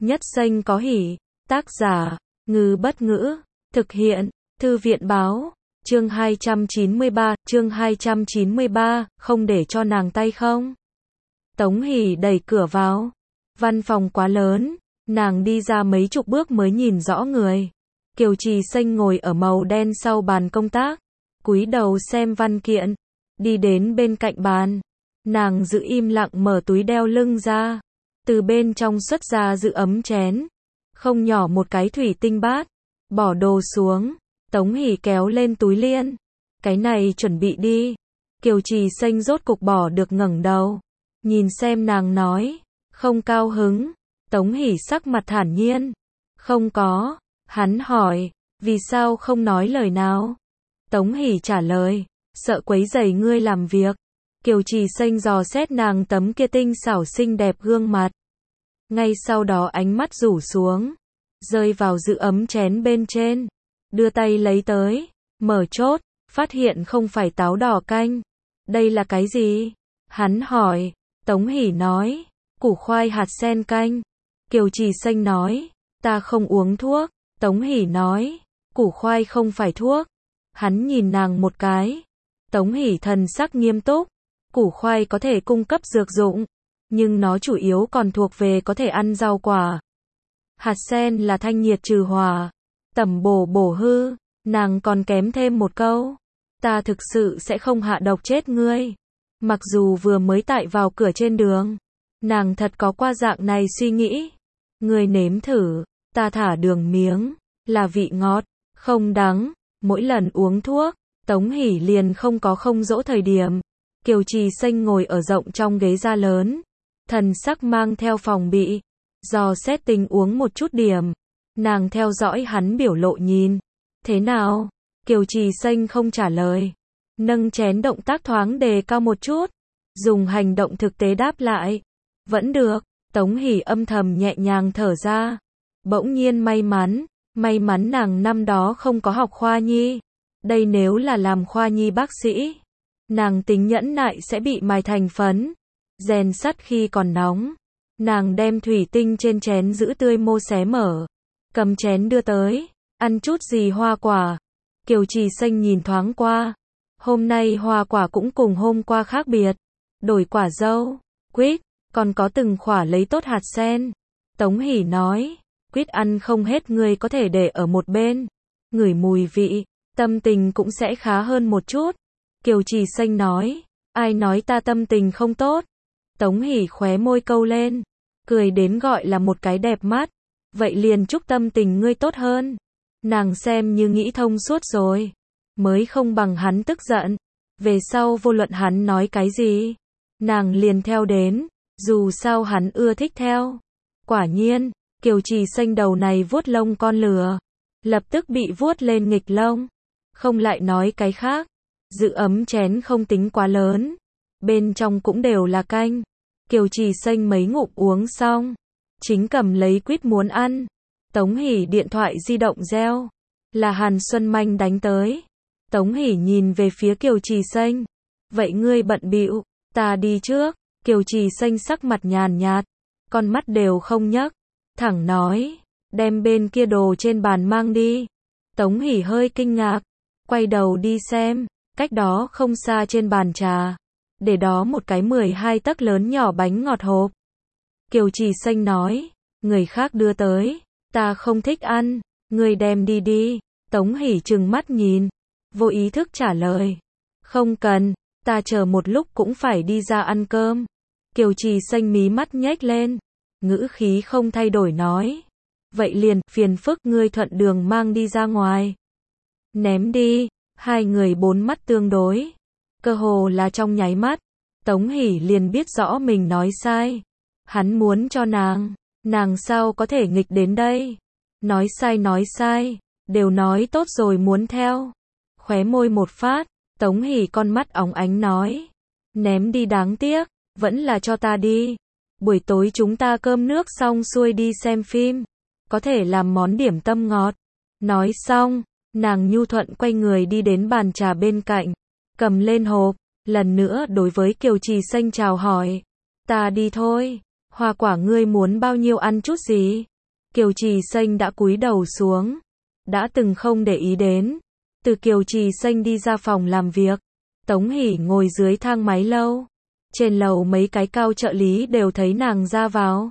Nhất xanh có hỉ. Tác giả, Ngư Bất Ngữ. Thực hiện, Thư viện Báo. Chương 293, không để cho nàng tay không. Tống Hỷ đẩy cửa vào. Văn phòng quá lớn, nàng đi ra mấy chục bước mới nhìn rõ người. Kiều Trì Xanh ngồi ở màu đen sau bàn công tác, cúi đầu xem văn kiện, đi đến bên cạnh bàn. Nàng giữ im lặng mở túi đeo lưng ra, từ bên trong xuất ra giữ ấm chén, không nhỏ một cái thủy tinh bát, bỏ đồ xuống. Tống Hỷ kéo lên túi liên, cái này chuẩn bị đi. Kiều Trì Xanh rốt cục bỏ được ngẩng đầu, nhìn xem nàng nói, không cao hứng. Tống Hỷ sắc mặt thản nhiên, không có. Hắn hỏi, vì sao không nói lời nào? Tống Hỷ trả lời, sợ quấy rầy ngươi làm việc. Kiều Trì Xanh dò xét nàng tấm kia tinh xảo xinh đẹp gương mặt. Ngay sau đó ánh mắt rủ xuống, rơi vào giữ ấm chén bên trên, đưa tay lấy tới, mở chốt, phát hiện không phải táo đỏ canh. Đây là cái gì? Hắn hỏi. Tống Hỷ nói, củ khoai hạt sen canh. Kiều Trì Xanh nói, ta không uống thuốc. Tống Hỷ nói, củ khoai không phải thuốc. Hắn nhìn nàng một cái. Tống Hỷ thần sắc nghiêm túc, củ khoai có thể cung cấp dược dụng, nhưng nó chủ yếu còn thuộc về có thể ăn rau quả. Hạt sen là thanh nhiệt trừ hỏa, tẩm bổ bổ hư. Nàng còn kém thêm một câu, ta thực sự sẽ không hạ độc chết ngươi. Mặc dù vừa mới tại vào cửa trên đường, nàng thật có qua dạng này suy nghĩ. Ngươi nếm thử, ta thả đường miếng, là vị ngọt, không đắng. Mỗi lần uống thuốc, Tống Hỷ liền không có không dỗ thời điểm. Kiều Trì Xanh ngồi ở rộng trong ghế da lớn, thần sắc mang theo phòng bị, dò xét tình uống một chút điểm. Nàng theo dõi hắn biểu lộ nhìn. Thế nào? Kiều Trì Xanh không trả lời, nâng chén động tác thoáng đề cao một chút, dùng hành động thực tế đáp lại. Vẫn được. Tống Hỷ âm thầm nhẹ nhàng thở ra. Bỗng nhiên may mắn nàng năm đó không có học khoa nhi. Đây nếu là làm khoa nhi bác sĩ, nàng tính nhẫn nại sẽ bị mài thành phấn. Rèn sắt khi còn nóng. Nàng đem thủy tinh trên chén giữ tươi mô xé mở, cầm chén đưa tới, ăn chút gì hoa quả. Kiều Trì Xanh nhìn thoáng qua. Hôm nay hoa quả cũng cùng hôm qua khác biệt. Đổi quả dâu, quýt, còn có từng khỏa lấy tốt hạt sen. Tống Hỷ nói, quýt ăn không hết ngươi có thể để ở một bên, ngửi mùi vị, tâm tình cũng sẽ khá hơn một chút. Kiều Trì Xanh nói, ai nói ta tâm tình không tốt? Tống Hỷ khóe môi câu lên, cười đến gọi là một cái đẹp mắt. Vậy liền chúc tâm tình ngươi tốt hơn. Nàng xem như nghĩ thông suốt rồi, mới không bằng hắn tức giận. Về sau vô luận hắn nói cái gì, nàng liền theo đến, dù sao hắn ưa thích theo. Quả nhiên, Kiều Trì Xanh đầu này vuốt lông con lừa, lập tức bị vuốt lên nghịch lông. Không lại nói cái khác, giữ ấm chén không tính quá lớn, bên trong cũng đều là canh. Kiều Trì Xanh mấy ngụm uống xong, chính cầm lấy quýt muốn ăn. Tống Hỷ điện thoại di động reo, là Hàn Xuân Manh đánh tới. Tống Hỷ nhìn về phía Kiều Trì Xanh, vậy ngươi bận bịu, ta đi trước. Kiều Trì Xanh sắc mặt nhàn nhạt, con mắt đều không nhấc, thẳng nói, đem bên kia đồ trên bàn mang đi. Tống Hỷ hơi kinh ngạc, quay đầu đi xem, cách đó không xa trên bàn trà, để đó một cái 12 tấc lớn nhỏ bánh ngọt hộp. Kiều Trì Xanh nói, người khác đưa tới, ta không thích ăn, ngươi đem đi đi. Tống Hỷ trừng mắt nhìn, vô ý thức trả lời, không cần, ta chờ một lúc cũng phải đi ra ăn cơm. Kiều Trì Xanh mí mắt nhếch lên, ngữ khí không thay đổi nói, vậy liền, phiền phức ngươi thuận đường mang đi ra ngoài. Ném đi. Hai người bốn mắt tương đối, cơ hồ là trong nháy mắt, Tống Hỷ liền biết rõ mình nói sai. Hắn muốn cho nàng sao có thể nghịch đến đây. Nói sai, đều nói tốt rồi muốn theo. Khóe môi một phát, Tống Hỷ con mắt óng ánh nói, ném đi đáng tiếc, vẫn là cho ta đi. Buổi tối chúng ta cơm nước xong xuôi đi xem phim, có thể làm món điểm tâm ngọt. Nói xong, nàng nhu thuận quay người đi đến bàn trà bên cạnh, cầm lên hộp, lần nữa đối với Kiều Trì Xanh chào hỏi, ta đi thôi, hoa quả ngươi muốn bao nhiêu ăn chút gì? Kiều Trì Xanh đã cúi đầu xuống, đã từng không để ý đến. Từ Kiều Trì Xanh đi ra phòng làm việc, Tống Hỷ ngồi dưới thang máy lâu. Trên lầu mấy cái cao trợ lý đều thấy nàng ra vào.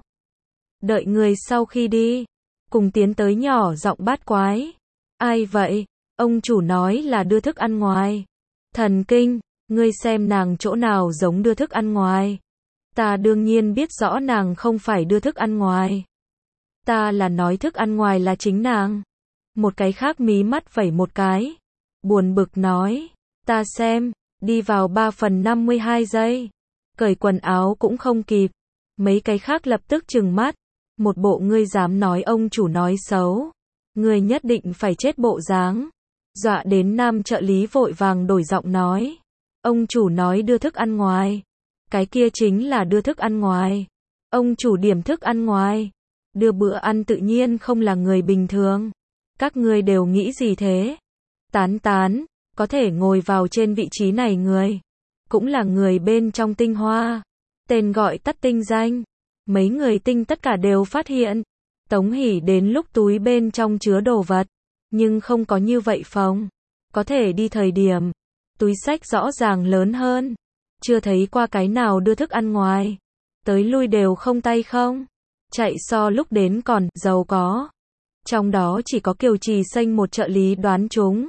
Đợi người sau khi đi, cùng tiến tới nhỏ giọng bát quái. Ai vậy? Ông chủ nói là đưa thức ăn ngoài. Thần kinh, ngươi xem nàng chỗ nào giống đưa thức ăn ngoài. Ta đương nhiên biết rõ nàng không phải đưa thức ăn ngoài. Ta là nói thức ăn ngoài là chính nàng. Một cái khác mí mắt vẩy một cái. Buồn bực nói, ta xem, đi vào 3/52 giây. Cởi quần áo cũng không kịp. Mấy cái khác lập tức trừng mắt. Một bộ ngươi dám nói ông chủ nói xấu. Ngươi nhất định phải chết bộ dáng. Dọa đến nam trợ lý vội vàng đổi giọng nói. Ông chủ nói đưa thức ăn ngoài. Cái kia chính là đưa thức ăn ngoài. Ông chủ điểm thức ăn ngoài. Đưa bữa ăn tự nhiên không là người bình thường. Các ngươi đều nghĩ gì thế? Tán tán, có thể ngồi vào trên vị trí này người. Cũng là người bên trong tinh hoa. Tên gọi tắt tinh danh. Mấy người tinh tất cả đều phát hiện. Tống Hỷ đến lúc túi bên trong chứa đồ vật. Nhưng không có như vậy phòng. Có thể đi thời điểm. Túi xách rõ ràng lớn hơn. Chưa thấy qua cái nào đưa thức ăn ngoài. Tới lui đều không tay không. Chạy so lúc đến còn giàu có. Trong đó chỉ có Kiều Trì Xanh một trợ lý đoán trúng.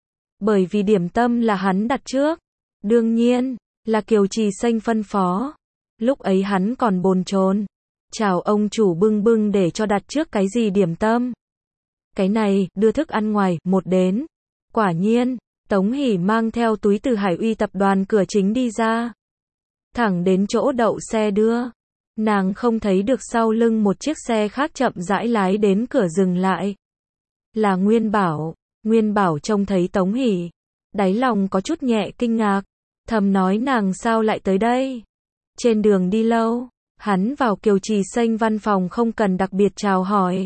Bởi vì điểm tâm là hắn đặt trước. Đương nhiên, là Kiều Trì Xanh phân phó. Lúc ấy hắn còn bồn chồn. Chào ông chủ bưng bưng để cho đặt trước cái gì điểm tâm. Cái này, đưa thức ăn ngoài, một đến. Quả nhiên, Tống Hỷ mang theo túi từ Hải Uy tập đoàn cửa chính đi ra. Thẳng đến chỗ đậu xe đưa. Nàng không thấy được sau lưng một chiếc xe khác chậm rãi lái đến cửa dừng lại. Là Nguyên Bảo. Nguyên Bảo trông thấy Tống Hỷ. Đáy lòng có chút nhẹ kinh ngạc. Thầm nói nàng sao lại tới đây. Trên đường đi lâu, hắn vào Kiều Trì Xanh văn phòng không cần đặc biệt chào hỏi.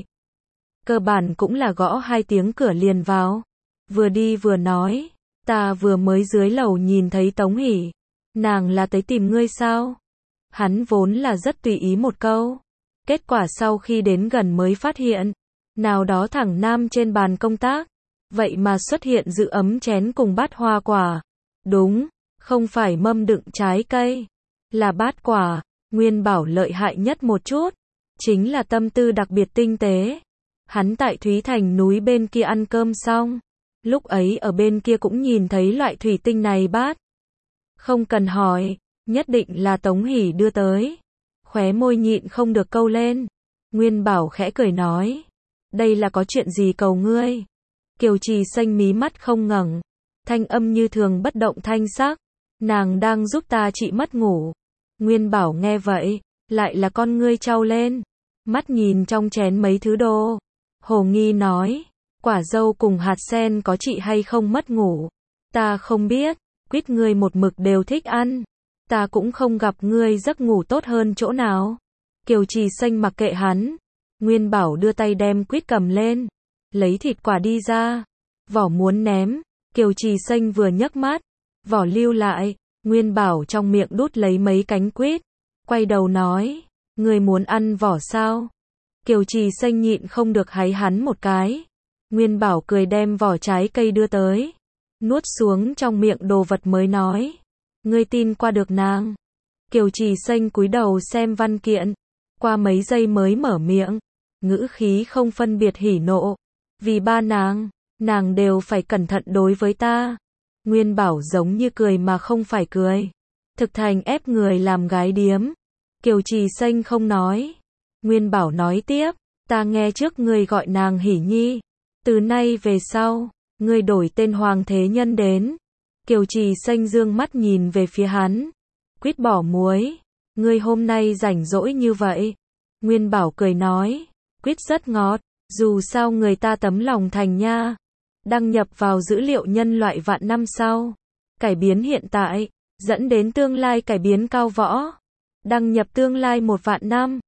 Cơ bản cũng là gõ 2 tiếng cửa liền vào. Vừa đi vừa nói, ta vừa mới dưới lầu nhìn thấy Tống Hỷ. Nàng là tới tìm ngươi sao? Hắn vốn là rất tùy ý một câu. Kết quả sau khi đến gần mới phát hiện, nào đó thẳng nam trên bàn công tác. Vậy mà xuất hiện giữ ấm chén cùng bát hoa quả. Đúng, không phải mâm đựng trái cây. Là bát quả. Nguyên Bảo lợi hại nhất một chút. Chính là tâm tư đặc biệt tinh tế. Hắn tại Thúy Thành núi bên kia ăn cơm xong. Lúc ấy ở bên kia cũng nhìn thấy loại thủy tinh này bát. Không cần hỏi, nhất định là Tống Hỷ đưa tới. Khóe môi nhịn không được câu lên. Nguyên Bảo khẽ cười nói. Đây là có chuyện gì cầu ngươi? Kiều Trì Xanh mí mắt không ngẩng. Thanh âm như thường bất động thanh sắc. Nàng đang giúp ta trị mất ngủ. Nguyên Bảo nghe vậy, lại là con ngươi trao lên. Mắt nhìn trong chén mấy thứ đồ. Hồ nghi nói. Quả dâu cùng hạt sen có trị hay không mất ngủ? Ta không biết. Quýt ngươi một mực đều thích ăn. Ta cũng không gặp ngươi giấc ngủ tốt hơn chỗ nào. Kiều Trì Xanh mặc kệ hắn. Nguyên Bảo đưa tay đem quýt cầm lên. Lấy thịt quả đi ra. Vỏ muốn ném. Kiều Trì Xanh vừa nhấc mắt. Vỏ lưu lại. Nguyên Bảo trong miệng đút lấy mấy cánh quýt. Quay đầu nói. Ngươi muốn ăn vỏ sao? Kiều Trì Xanh nhịn không được háy hắn một cái. Nguyên Bảo cười đem vỏ trái cây đưa tới. Nuốt xuống trong miệng đồ vật mới nói. Ngươi tin qua được nàng. Kiều Trì Xanh cúi đầu xem văn kiện. Qua mấy giây mới mở miệng. Ngữ khí không phân biệt hỉ nộ. Vì ba nàng đều phải cẩn thận đối với ta. Nguyên Bảo giống như cười mà không phải cười. Thực thành ép người làm gái điếm. Kiều Trì Xanh không nói. Nguyên Bảo nói tiếp. Ta nghe trước ngươi gọi nàng Hỷ Nhi. Từ nay về sau, ngươi đổi tên Hoàng Thế Nhân đến. Kiều Trì Xanh dương mắt nhìn về phía hắn. Quýt bỏ muối. Ngươi hôm nay rảnh rỗi như vậy. Nguyên Bảo cười nói. Quýt rất ngọt. Dù sao người ta tấm lòng thành nha. Đăng nhập vào dữ liệu nhân loại vạn năm sau. Cải biến hiện tại. Dẫn đến tương lai cải biến cao võ. Đăng nhập tương lai 1 vạn năm.